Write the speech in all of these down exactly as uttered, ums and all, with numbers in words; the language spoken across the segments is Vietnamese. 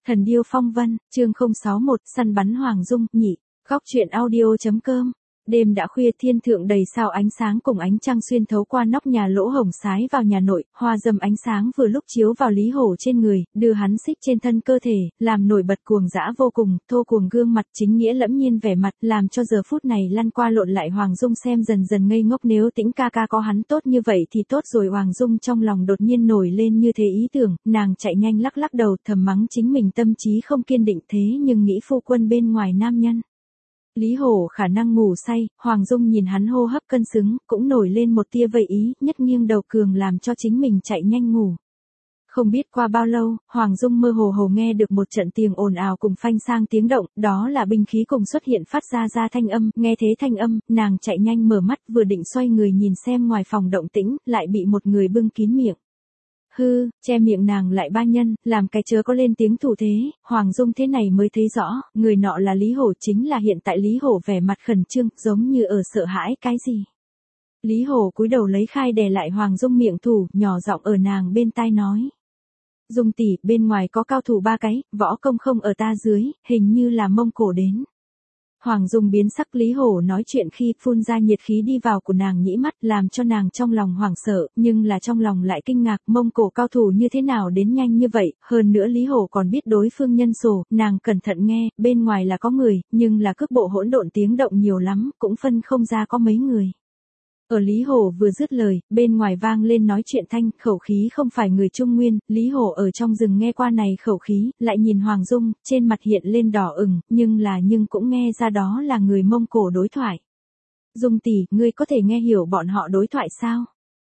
Thần điêu phong vân, chương không sáu mốt, săn bắn Hoàng Dung, nhị, góc truyện audio.com. Đêm đã khuya, thiên thượng đầy sao ánh sáng cùng ánh trăng xuyên thấu qua nóc nhà lỗ hổng sái vào nhà nội, hoa dâm ánh sáng vừa lúc chiếu vào Lý Hổ trên người, đưa hắn xích trên thân cơ thể, làm nổi bật cuồng dã vô cùng, thô cuồng gương mặt chính nghĩa lẫm nhiên vẻ mặt, làm cho giờ phút này lăn qua lộn lại Hoàng Dung xem dần dần ngây ngốc. Nếu Tĩnh ca ca có hắn tốt như vậy thì tốt rồi. Hoàng Dung trong lòng đột nhiên nổi lên như thế ý tưởng, nàng chạy nhanh lắc lắc đầu thầm mắng chính mình tâm trí không kiên định, thế nhưng nghĩ phu quân bên ngoài nam nhân. Lý Hổ khả năng ngủ say, Hoàng Dung nhìn hắn hô hấp cân xứng, cũng nổi lên một tia vậy ý, nhất nghiêng đầu cường làm cho chính mình chạy nhanh ngủ. Không biết qua bao lâu, Hoàng Dung mơ hồ hồ nghe được một trận tiếng ồn ào cùng phanh sang tiếng động, đó là binh khí cùng xuất hiện phát ra ra thanh âm, nghe thế thanh âm, nàng chạy nhanh mở mắt vừa định xoay người nhìn xem ngoài phòng động tĩnh, lại bị một người bưng kín miệng. Hư, che miệng nàng lại ba nhân, làm cái chớ có lên tiếng thủ thế, Hoàng Dung thế này mới thấy rõ, người nọ là Lý Hổ, chính là hiện tại Lý Hổ vẻ mặt khẩn trương, giống như ở sợ hãi cái gì. Lý Hổ cúi đầu lấy khai đè lại Hoàng Dung miệng thủ, nhỏ giọng ở nàng bên tai nói. Dung tỷ, bên ngoài có cao thủ ba cái, võ công không ở ta dưới, hình như là Mông Cổ đến. Hoàng Dung biến sắc, Lý Hổ nói chuyện khi phun ra nhiệt khí đi vào của nàng nhĩ mắt, làm cho nàng trong lòng hoảng sợ, nhưng là trong lòng lại kinh ngạc, Mông Cổ cao thủ như thế nào đến nhanh như vậy, hơn nữa Lý Hổ còn biết đối phương nhân số, nàng cẩn thận nghe, bên ngoài là có người, nhưng là cước bộ hỗn độn tiếng động nhiều lắm, cũng phân không ra có mấy người. Ở Lý Hổ vừa dứt lời, bên ngoài vang lên nói chuyện thanh, khẩu khí không phải người Trung Nguyên, Lý Hổ ở trong rừng nghe qua này khẩu khí, lại nhìn Hoàng Dung, trên mặt hiện lên đỏ ửng, nhưng là nhưng cũng nghe ra đó là người Mông Cổ đối thoại. Dung tỷ, ngươi có thể nghe hiểu bọn họ đối thoại sao?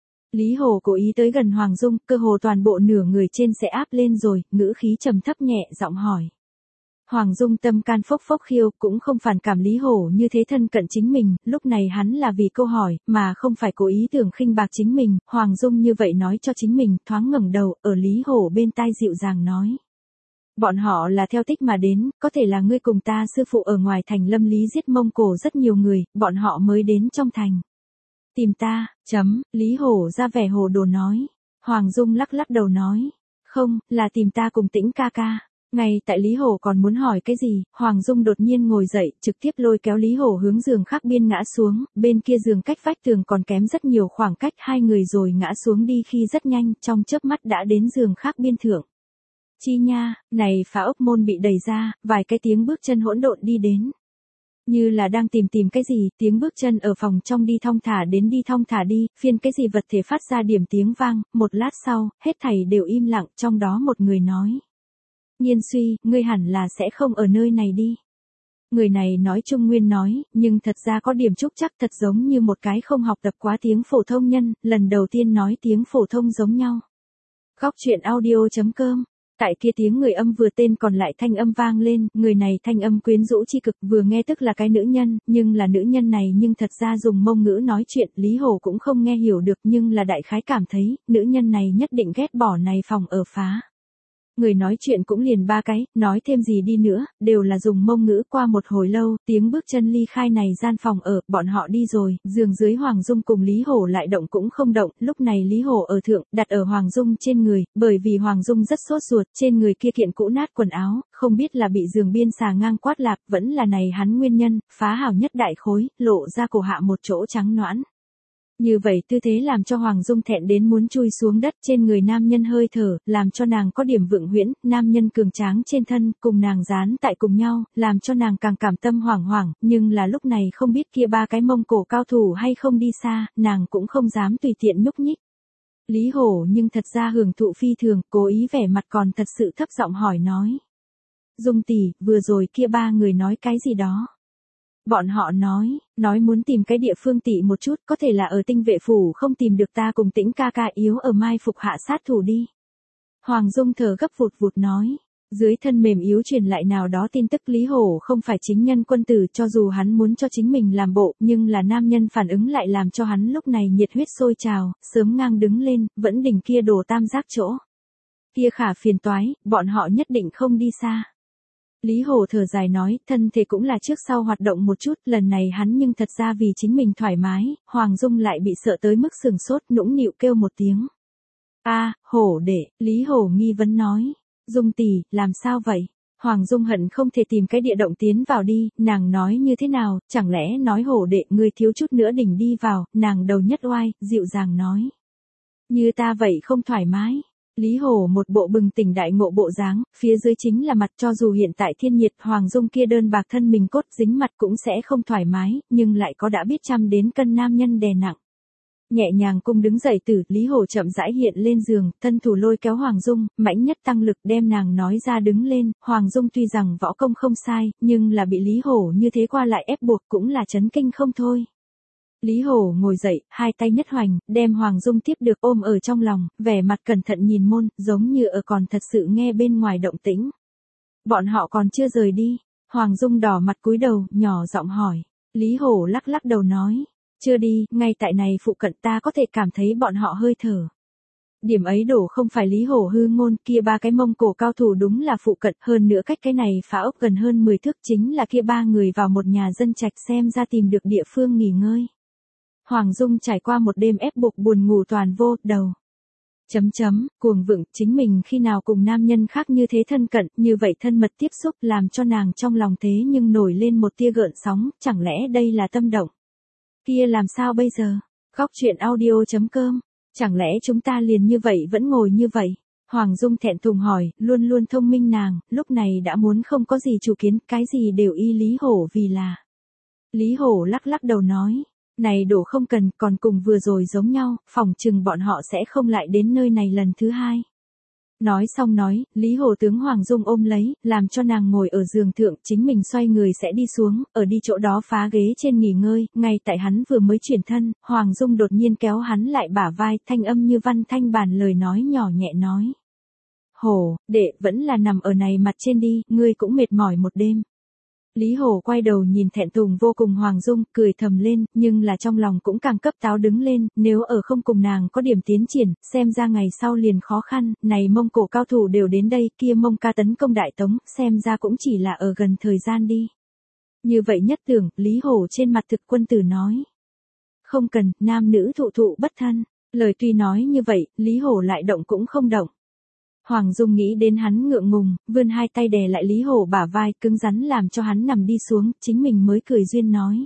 Lý Hổ cố ý tới gần Hoàng Dung, cơ hồ toàn bộ nửa người trên sẽ áp lên rồi, ngữ khí trầm thấp nhẹ giọng hỏi. Hoàng Dung tâm can phốc phốc khiêu, cũng không phản cảm Lý Hổ như thế thân cận chính mình, lúc này hắn là vì câu hỏi, mà không phải cố ý tưởng khinh bạc chính mình, Hoàng Dung như vậy nói cho chính mình, thoáng ngẩng đầu, ở Lý Hổ bên tai dịu dàng nói. Bọn họ là theo tích mà đến, có thể là ngươi cùng ta sư phụ ở ngoài thành Lâm Lý giết Mông Cổ rất nhiều người, bọn họ mới đến trong thành. Tìm ta, chấm, Lý Hổ ra vẻ hồ đồ nói. Hoàng Dung lắc lắc đầu nói, không, là tìm ta cùng Tĩnh ca ca. Ngay tại Lý Hổ còn muốn hỏi cái gì, Hoàng Dung đột nhiên ngồi dậy, trực tiếp lôi kéo Lý Hổ hướng giường khác biên ngã xuống, bên kia giường cách vách tường còn kém rất nhiều khoảng cách hai người rồi ngã xuống đi khi rất nhanh, trong chớp mắt đã đến giường khác biên thượng. Chi nha, này phá ốc môn bị đẩy ra, vài cái tiếng bước chân hỗn độn đi đến. Như là đang tìm tìm cái gì, tiếng bước chân ở phòng trong đi thong thả đến đi thong thả đi, phiên cái gì vật thể phát ra điểm tiếng vang, một lát sau, hết thảy đều im lặng, trong đó một người nói. Nhiên suy, ngươi hẳn là sẽ không ở nơi này đi. Người này nói Trung Nguyên nói, nhưng thật ra có điểm trúc chắc, thật giống như một cái không học tập quá tiếng phổ thông nhân, lần đầu tiên nói tiếng phổ thông giống nhau. Góc truyện audio.com. Tại kia tiếng người âm vừa tên còn lại thanh âm vang lên, người này thanh âm quyến rũ chi cực, vừa nghe tức là cái nữ nhân, nhưng là nữ nhân này nhưng thật ra dùng Mông ngữ nói chuyện, Lý Hổ cũng không nghe hiểu được, nhưng là đại khái cảm thấy, nữ nhân này nhất định ghét bỏ này phòng ở phá. Người nói chuyện cũng liền ba cái, nói thêm gì đi nữa, đều là dùng Mông ngữ. Qua một hồi lâu, tiếng bước chân ly khai này gian phòng ở, bọn họ đi rồi, giường dưới Hoàng Dung cùng Lý Hổ lại động cũng không động, lúc này Lý Hổ ở thượng, đặt ở Hoàng Dung trên người, bởi vì Hoàng Dung rất sốt ruột, trên người kia kiện cũ nát quần áo, không biết là bị giường biên xà ngang quát lạp, vẫn là này hắn nguyên nhân, phá hảo nhất đại khối, lộ ra cổ hạ một chỗ trắng nõn. Như vậy tư thế làm cho Hoàng Dung thẹn đến muốn chui xuống đất, trên người nam nhân hơi thở, làm cho nàng có điểm vượng huyễn, nam nhân cường tráng trên thân, cùng nàng dán tại cùng nhau, làm cho nàng càng cảm tâm hoảng hoảng, nhưng là lúc này không biết kia ba cái Mông Cổ cao thủ hay không đi xa, nàng cũng không dám tùy tiện nhúc nhích. Lý Hổ nhưng thật ra hưởng thụ phi thường, cố ý vẻ mặt còn thật sự thấp giọng hỏi nói. Dung tỷ, vừa rồi kia ba người nói cái gì đó? Bọn họ nói, nói muốn tìm cái địa phương tỉ một chút, có thể là ở Tinh Vệ phủ không tìm được ta cùng Tĩnh ca ca, yếu ở mai phục hạ sát thủ đi. Hoàng Dung thở gấp vụt vụt nói, dưới thân mềm yếu truyền lại nào đó tin tức Lý Hổ không phải chính nhân quân tử, cho dù hắn muốn cho chính mình làm bộ, nhưng là nam nhân phản ứng lại làm cho hắn lúc này nhiệt huyết sôi trào, sớm ngang đứng lên, vẫn đỉnh kia đồ tam giác chỗ. Kia khả phiền toái, bọn họ nhất định không đi xa. Lý Hổ thở dài nói, thân thể cũng là trước sau hoạt động một chút, lần này hắn nhưng thật ra vì chính mình thoải mái, Hoàng Dung lại bị sợ tới mức sừng sốt, nũng nịu kêu một tiếng. A, Hổ đệ, Lý Hổ nghi vấn nói. Dung tỷ, làm sao vậy? Hoàng Dung hận không thể tìm cái địa động tiến vào đi, nàng nói như thế nào, chẳng lẽ nói hổ đệ ngươi thiếu chút nữa đỉnh đi vào, nàng đầu nhất oai, dịu dàng nói. Như ta vậy không thoải mái. Lý Hổ một bộ bừng tỉnh đại ngộ bộ dáng, phía dưới chính là mặt, cho dù hiện tại thiên nhiệt Hoàng Dung kia đơn bạc thân mình cốt dính mặt cũng sẽ không thoải mái, nhưng lại có đã biết trăm đến cân nam nhân đè nặng. Nhẹ nhàng cung đứng dậy từ, Lý Hổ chậm rãi hiện lên giường, thân thủ lôi kéo Hoàng Dung, mãnh nhất tăng lực đem nàng nói ra đứng lên, Hoàng Dung tuy rằng võ công không sai, nhưng là bị Lý Hổ như thế qua lại ép buộc cũng là chấn kinh không thôi. Lý Hổ ngồi dậy, hai tay nhất hoành, đem Hoàng Dung tiếp được ôm ở trong lòng, vẻ mặt cẩn thận nhìn môn, giống như ở còn thật sự nghe bên ngoài động tĩnh. Bọn họ còn chưa rời đi, Hoàng Dung đỏ mặt cúi đầu, nhỏ giọng hỏi. Lý Hổ lắc lắc đầu nói, chưa đi, ngay tại này phụ cận ta có thể cảm thấy bọn họ hơi thở. Điểm ấy đổ không phải Lý Hổ hư ngôn, kia ba cái Mông Cổ cao thủ đúng là phụ cận, hơn nữa cách cái này phá ốc gần hơn mười thước, chính là kia ba người vào một nhà dân trạch xem ra tìm được địa phương nghỉ ngơi. Hoàng Dung trải qua một đêm ép buộc buồn ngủ toàn vô, đầu. Chấm chấm, cuồng vựng, chính mình khi nào cùng nam nhân khác như thế thân cận, như vậy thân mật tiếp xúc làm cho nàng trong lòng thế nhưng nổi lên một tia gợn sóng, chẳng lẽ đây là tâm động. Kia làm sao bây giờ? Góc chuyện audio chấm com, chẳng lẽ chúng ta liền như vậy vẫn ngồi như vậy? Hoàng Dung thẹn thùng hỏi, luôn luôn thông minh nàng, lúc này đã muốn không có gì chủ kiến, cái gì đều y Lý Hổ vì là. Lý Hổ lắc lắc đầu nói. Này đổ không cần, còn cùng vừa rồi giống nhau, phòng chừng bọn họ sẽ không lại đến nơi này lần thứ hai. Nói xong nói, Lý Hổ tướng Hoàng Dung ôm lấy, làm cho nàng ngồi ở giường thượng, chính mình xoay người sẽ đi xuống, ở đi chỗ đó phá ghế trên nghỉ ngơi, ngay tại hắn vừa mới chuyển thân, Hoàng Dung đột nhiên kéo hắn lại bả vai, thanh âm như văn thanh bản lời nói nhỏ nhẹ nói. Hổ, đệ, vẫn là nằm ở này mặt trên đi, ngươi cũng mệt mỏi một đêm. Lý Hổ quay đầu nhìn thẹn thùng vô cùng Hoàng Dung, cười thầm lên, nhưng là trong lòng cũng càng cấp táo đứng lên, nếu ở không cùng nàng có điểm tiến triển, xem ra ngày sau liền khó khăn, này Mông Cổ cao thủ đều đến đây, kia Mông ca tấn công Đại Tống, xem ra cũng chỉ là ở gần thời gian đi. Như vậy nhất tưởng, Lý Hổ trên mặt thực quân tử nói. Không cần, nam nữ thụ thụ bất thân, lời tuy nói như vậy, Lý Hổ lại động cũng không động. Hoàng Dung nghĩ đến hắn ngượng ngùng, vươn hai tay đè lại Lý Hổ bả vai, cứng rắn làm cho hắn nằm đi xuống, chính mình mới cười duyên nói.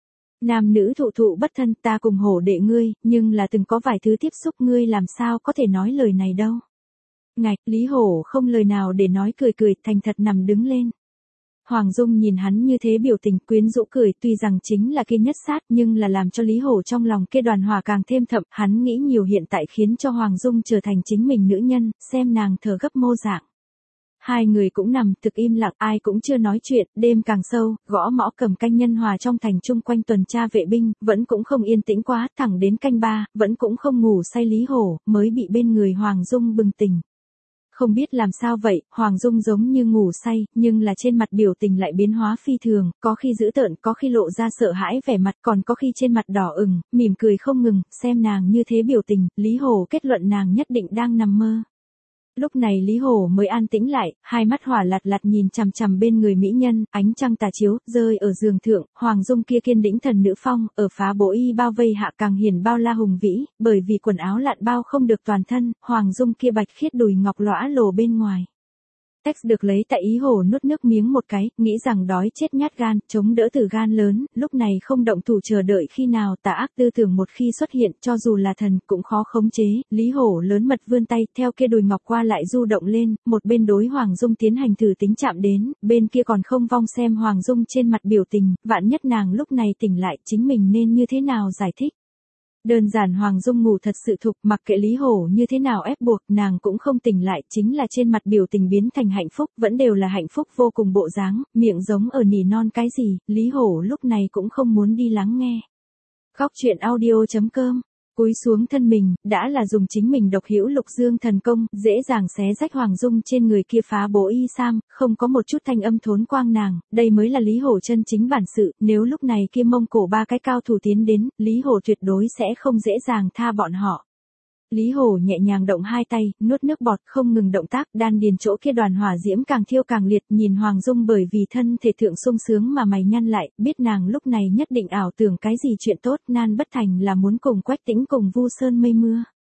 Nam nữ thụ thụ bất thân, ta cùng Hổ đệ ngươi, nhưng là từng có vài thứ tiếp xúc, ngươi làm sao có thể nói lời này đâu. Ngạch, Lý Hổ không lời nào để nói, cười cười, thành thật nằm đứng lên. Hoàng Dung nhìn hắn như thế biểu tình quyến rũ cười, tuy rằng chính là kia nhất sát, nhưng là làm cho Lý Hổ trong lòng kia đoàn hòa càng thêm thậm, hắn nghĩ nhiều hiện tại khiến cho Hoàng Dung trở thành chính mình nữ nhân, xem nàng thở gấp mô dạng. Hai người cũng nằm thực im lặng, ai cũng chưa nói chuyện, đêm càng sâu, gõ mõ cầm canh nhân hòa trong thành chung quanh tuần tra vệ binh, vẫn cũng không yên tĩnh quá, thẳng đến canh ba, vẫn cũng không ngủ say Lý Hổ, mới bị bên người Hoàng Dung bừng tỉnh. Không biết làm sao vậy, Hoàng Dung giống như ngủ say, nhưng là trên mặt biểu tình lại biến hóa phi thường, có khi dữ tợn, có khi lộ ra sợ hãi vẻ mặt, còn có khi trên mặt đỏ ửng, mỉm cười không ngừng, xem nàng như thế biểu tình, Lý Hổ kết luận nàng nhất định đang nằm mơ. Lúc này Lý Hổ mới an tĩnh lại, hai mắt hỏa lạt lạt nhìn chằm chằm bên người mỹ nhân, ánh trăng tà chiếu, rơi ở giường thượng, Hoàng Dung kia kiên đĩnh thần nữ phong, ở phá bố y bao vây hạ càng hiển bao la hùng vĩ, bởi vì quần áo lạn bao không được toàn thân, Hoàng Dung kia bạch khiết đùi ngọc lõa lồ bên ngoài. Text được lấy tại Ý Hổ nuốt nước miếng một cái, nghĩ rằng đói chết nhát gan, chống đỡ từ gan lớn, lúc này không động thủ chờ đợi khi nào tà ác tư tưởng một khi xuất hiện, cho dù là thần cũng khó khống chế, Lý Hổ lớn mật vươn tay, theo kia đùi ngọc qua lại du động lên, một bên đối Hoàng Dung tiến hành thử tính chạm đến, bên kia còn không vong xem Hoàng Dung trên mặt biểu tình, vạn nhất nàng lúc này tỉnh lại chính mình nên như thế nào giải thích. Đơn giản Hoàng Dung ngủ thật sự thục, mặc kệ Lý Hổ như thế nào ép buộc, nàng cũng không tỉnh lại, chính là trên mặt biểu tình biến thành hạnh phúc, vẫn đều là hạnh phúc vô cùng bộ dáng, miệng giống ở nỉ non cái gì, Lý Hổ lúc này cũng không muốn đi lắng nghe. Góc chuyện audio chấm com, cúi xuống thân mình, đã là dùng chính mình độc hữu lục dương thần công, dễ dàng xé rách Hoàng Dung trên người kia phá bố y sam, không có một chút thanh âm thốn quang nàng, đây mới là Lý Hổ chân chính bản sự, nếu lúc này kia Mông Cổ ba cái cao thủ tiến đến, Lý Hổ tuyệt đối sẽ không dễ dàng tha bọn họ. Lý Hổ nhẹ nhàng động hai tay, nuốt nước bọt không ngừng động tác, đan điền chỗ kia đoàn hỏa diễm càng thiêu càng liệt, nhìn Hoàng Dung bởi vì thân thể thượng sung sướng mà mày nhăn lại, biết nàng lúc này nhất định ảo tưởng cái gì chuyện tốt, nan bất thành là muốn cùng Quách Tĩnh cùng Vu Sơn mây mưa.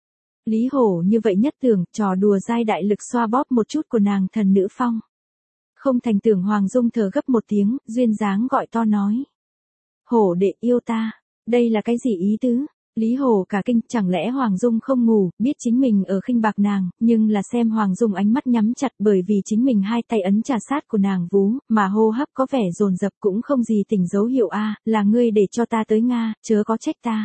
Lý Hổ như vậy nhất tưởng, trò đùa dai đại lực xoa bóp một chút của nàng thần nữ phong. Không thành tưởng Hoàng Dung thở gấp một tiếng, duyên dáng gọi to nói. Hổ đệ yêu ta, đây là cái gì ý tứ? Lý Hổ cả kinh, chẳng lẽ Hoàng Dung không ngủ, biết chính mình ở khinh bạc nàng, nhưng là xem Hoàng Dung ánh mắt nhắm chặt bởi vì chính mình hai tay ấn trà sát của nàng vú, mà hô hấp có vẻ dồn dập cũng không gì tỉnh dấu hiệu a, là ngươi để cho ta tới Nga, chớ có trách ta.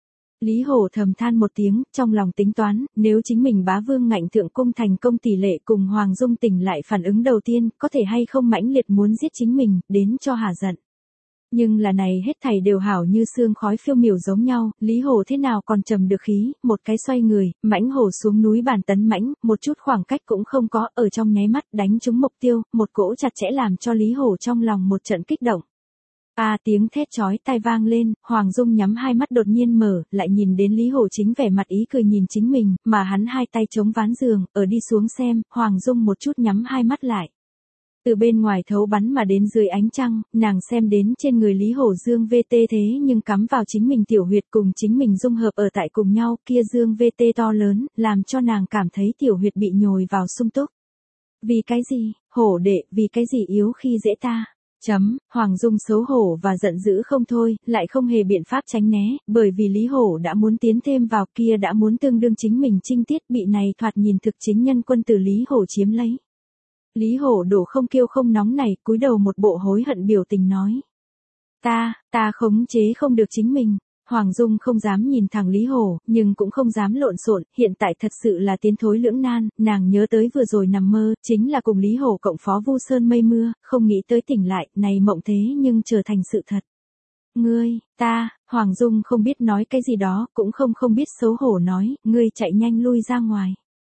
Lý Hổ thầm than một tiếng, trong lòng tính toán, nếu chính mình bá vương ngạnh thượng cung thành công tỷ lệ cùng Hoàng Dung tỉnh lại phản ứng đầu tiên, có thể hay không mãnh liệt muốn giết chính mình, đến cho hả giận. Nhưng là này hết thảy đều hảo như sương khói phiêu miểu giống nhau, Lý Hổ thế nào còn trầm được khí, một cái xoay người, mãnh hổ xuống núi bàn tấn mãnh, một chút khoảng cách cũng không có, ở trong nháy mắt đánh trúng mục tiêu, một cỗ chặt chẽ làm cho Lý Hổ trong lòng một trận kích động. A à, tiếng thét chói tai vang lên, Hoàng Dung nhắm hai mắt đột nhiên mở, lại nhìn đến Lý Hổ chính vẻ mặt ý cười nhìn chính mình, mà hắn hai tay chống ván giường, ở đi xuống xem, Hoàng Dung một chút nhắm hai mắt lại. Từ bên ngoài thấu bắn mà đến dưới ánh trăng, nàng xem đến trên người Lý Hổ dương vê tê thế nhưng cắm vào chính mình tiểu huyệt cùng chính mình dung hợp ở tại cùng nhau, kia dương vê tê to lớn, làm cho nàng cảm thấy tiểu huyệt bị nhồi vào sung túc. Vì cái gì, Hổ đệ, vì cái gì yếu khi dễ ta? Chấm, Hoàng Dung xấu hổ và giận dữ không thôi, lại không hề biện pháp tránh né, bởi vì Lý Hổ đã muốn tiến thêm vào kia đã muốn tương đương chính mình trinh tiết bị này thoạt nhìn thực chính nhân quân từ Lý Hổ chiếm lấy. Lý Hổ đổ không kêu không nóng này, cúi đầu một bộ hối hận biểu tình nói. Ta, ta khống chế không được chính mình. Hoàng Dung không dám nhìn thẳng Lý Hổ, nhưng cũng không dám lộn xộn, hiện tại thật sự là tiến thối lưỡng nan, nàng nhớ tới vừa rồi nằm mơ, chính là cùng Lý Hổ cộng phó Vu Sơn mây mưa, không nghĩ tới tỉnh lại, này mộng thế nhưng trở thành sự thật. Ngươi, ta, Hoàng Dung không biết nói cái gì đó, cũng không không biết xấu hổ nói, ngươi chạy nhanh lui ra ngoài.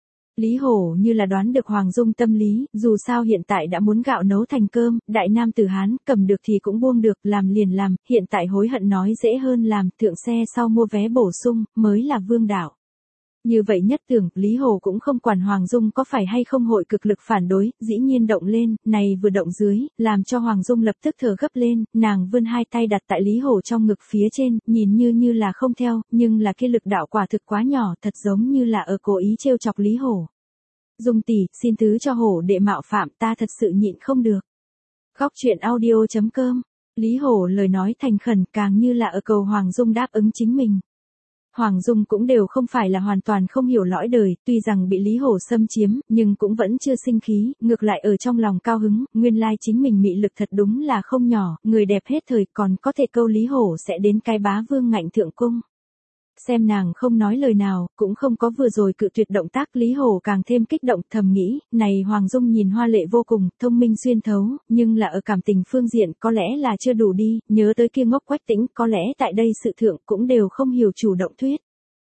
Lý Hổ như là đoán được Hoàng Dung tâm lý, dù sao hiện tại đã muốn gạo nấu thành cơm, đại nam tử Hán, cầm được thì cũng buông được, làm liền làm, hiện tại hối hận nói dễ hơn làm, thượng xe sau mua vé bổ sung, mới là vương đạo. Như vậy nhất tưởng, Lý Hổ cũng không quản Hoàng Dung có phải hay không hội cực lực phản đối, dĩ nhiên động lên, này vừa động dưới, làm cho Hoàng Dung lập tức thở gấp lên, nàng vươn hai tay đặt tại Lý Hổ trong ngực phía trên, nhìn như như là không theo, nhưng là kia lực đạo quả thực quá nhỏ, thật giống như là ở cố ý trêu chọc Lý Hổ. Dung tỷ, xin thứ cho Hổ đệ mạo phạm, ta thật sự nhịn không được. Góc truyện audio chấm com, Lý Hổ lời nói thành khẩn càng như là ở cầu Hoàng Dung đáp ứng chính mình. Hoàng Dung cũng đều không phải là hoàn toàn không hiểu lõi đời, tuy rằng bị Lý Hổ xâm chiếm, nhưng cũng vẫn chưa sinh khí, ngược lại ở trong lòng cao hứng, nguyên lai chính mình mị lực thật đúng là không nhỏ, người đẹp hết thời còn có thể câu Lý Hổ sẽ đến cái bá vương ngạnh thượng cung. Xem nàng không nói lời nào, cũng không có vừa rồi cự tuyệt động tác Lý Hổ càng thêm kích động thầm nghĩ, này Hoàng Dung nhìn hoa lệ vô cùng, thông minh xuyên thấu, nhưng là ở cảm tình phương diện có lẽ là chưa đủ đi, nhớ tới kia ngốc Quách Tĩnh có lẽ tại đây sự thượng cũng đều không hiểu chủ động thuyết.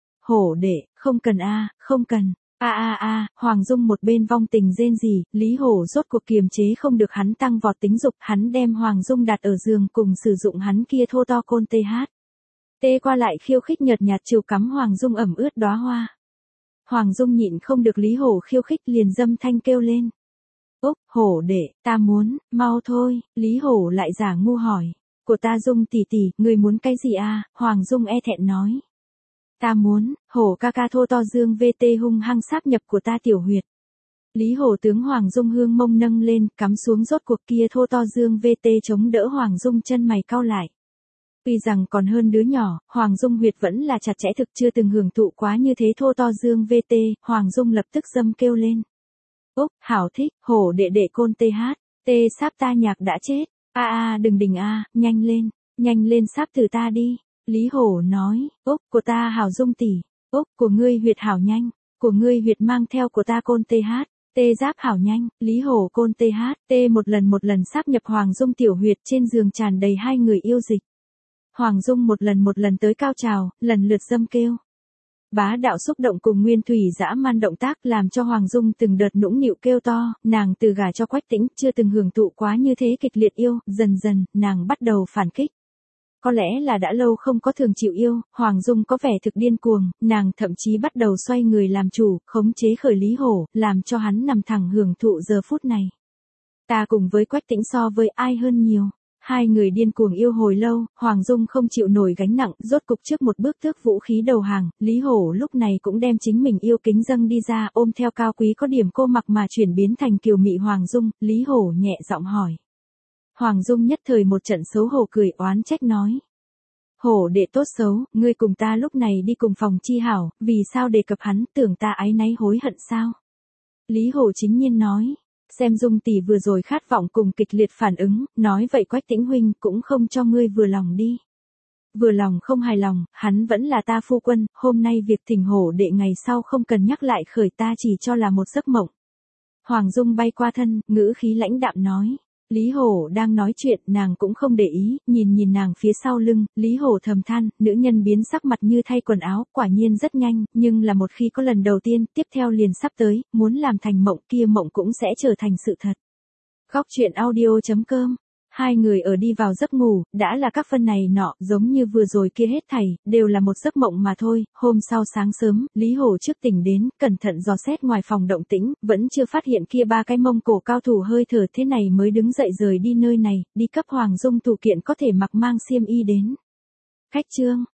Hổ đệ, không cần a, không cần. A a a, Hoàng Dung một bên vong tình rên rỉ, Lý Hổ rốt cuộc kiềm chế không được hắn tăng vọt tính dục, hắn đem Hoàng Dung đặt ở giường cùng sử dụng hắn kia thô to côn tê hát. Tê qua lại khiêu khích nhợt nhạt chiều cắm Hoàng Dung ẩm ướt đóa hoa. Hoàng Dung nhịn không được Lý Hổ khiêu khích liền dâm thanh kêu lên. Úc, Hổ đệ, ta muốn, mau thôi, Lý Hổ lại giả ngu hỏi. Của ta Dung tỷ tỷ, người muốn cái gì a? Hoàng Dung e thẹn nói. Ta muốn, Hổ ca ca thô to dương vê tê hung hăng sáp nhập của ta tiểu huyệt. Lý Hổ tướng Hoàng Dung hương mông nâng lên, cắm xuống rốt cuộc kia thô to dương vê tê chống đỡ Hoàng Dung chân mày cau lại. Tuy rằng còn hơn đứa nhỏ, Hoàng Dung huyệt vẫn là chặt chẽ thực chưa từng hưởng thụ quá như thế thô to dương vê tê, Hoàng Dung lập tức dâm kêu lên. Úc, hảo thích, Hổ đệ đệ côn tê hát, tê sáp ta nhạc đã chết, a a đừng đình a, nhanh lên, nhanh lên sáp từ ta đi, Lý Hổ nói, Úc, của ta hảo Dung tỷ, Úc, của ngươi huyệt hảo nhanh, của ngươi huyệt mang theo của ta côn tê hát. Tê giáp hảo nhanh, Lý Hổ côn tê hát, tê một lần một lần sáp nhập Hoàng Dung tiểu huyệt trên giường tràn đầy hai người yêu dịch. Hoàng Dung một lần một lần tới cao trào, lần lượt dâm kêu. Bá đạo xúc động cùng nguyên thủy dã man động tác làm cho Hoàng Dung từng đợt nũng nịu kêu to, nàng từ gả cho Quách Tĩnh chưa từng hưởng thụ quá như thế kịch liệt yêu, dần dần, nàng bắt đầu phản kích. Có lẽ là đã lâu không có thường chịu yêu, Hoàng Dung có vẻ thực điên cuồng, nàng thậm chí bắt đầu xoay người làm chủ, khống chế khởi Lý Hổ, làm cho hắn nằm thẳng hưởng thụ giờ phút này. Ta cùng với Quách Tĩnh so với ai hơn nhiều. Hai người điên cuồng yêu hồi lâu, Hoàng Dung không chịu nổi gánh nặng, rốt cục trước một bước tước vũ khí đầu hàng, Lý Hổ lúc này cũng đem chính mình yêu kính dâng đi ra, ôm theo cao quý có điểm cô mặc mà chuyển biến thành kiều mị Hoàng Dung, Lý Hổ nhẹ giọng hỏi. Hoàng Dung nhất thời một trận xấu hổ cười oán trách nói. Hổ đệ tốt xấu, ngươi cùng ta lúc này đi cùng phòng chi hảo, vì sao đề cập hắn, tưởng ta áy náy hối hận sao? Lý Hổ chính nhiên nói. Xem Dung tỷ vừa rồi khát vọng cùng kịch liệt phản ứng, nói vậy Quách Tĩnh huynh cũng không cho ngươi vừa lòng đi. Vừa lòng không hài lòng, hắn vẫn là ta phu quân, hôm nay việc thỉnh hổ đệ ngày sau không cần nhắc lại khởi ta chỉ cho là một giấc mộng. Hoàng Dung bay qua thân, ngữ khí lãnh đạm nói. Lý Hổ đang nói chuyện, nàng cũng không để ý, nhìn nhìn nàng phía sau lưng, Lý Hổ thầm than, nữ nhân biến sắc mặt như thay quần áo, quả nhiên rất nhanh, nhưng là một khi có lần đầu tiên, tiếp theo liền sắp tới, muốn làm thành mộng kia mộng cũng sẽ trở thành sự thật. Góc truyện audio chấm com. Hai người ở đi vào giấc ngủ, đã là các phân này nọ, giống như vừa rồi kia hết thảy, đều là một giấc mộng mà thôi. Hôm sau sáng sớm, Lý Hổ trước tỉnh đến, cẩn thận dò xét ngoài phòng động tĩnh, vẫn chưa phát hiện kia ba cái mông cổ cao thủ hơi thở, thế này mới đứng dậy rời đi nơi này, đi cấp Hoàng Dung thủ kiện có thể mặc mang xiêm y đến. Khách trương.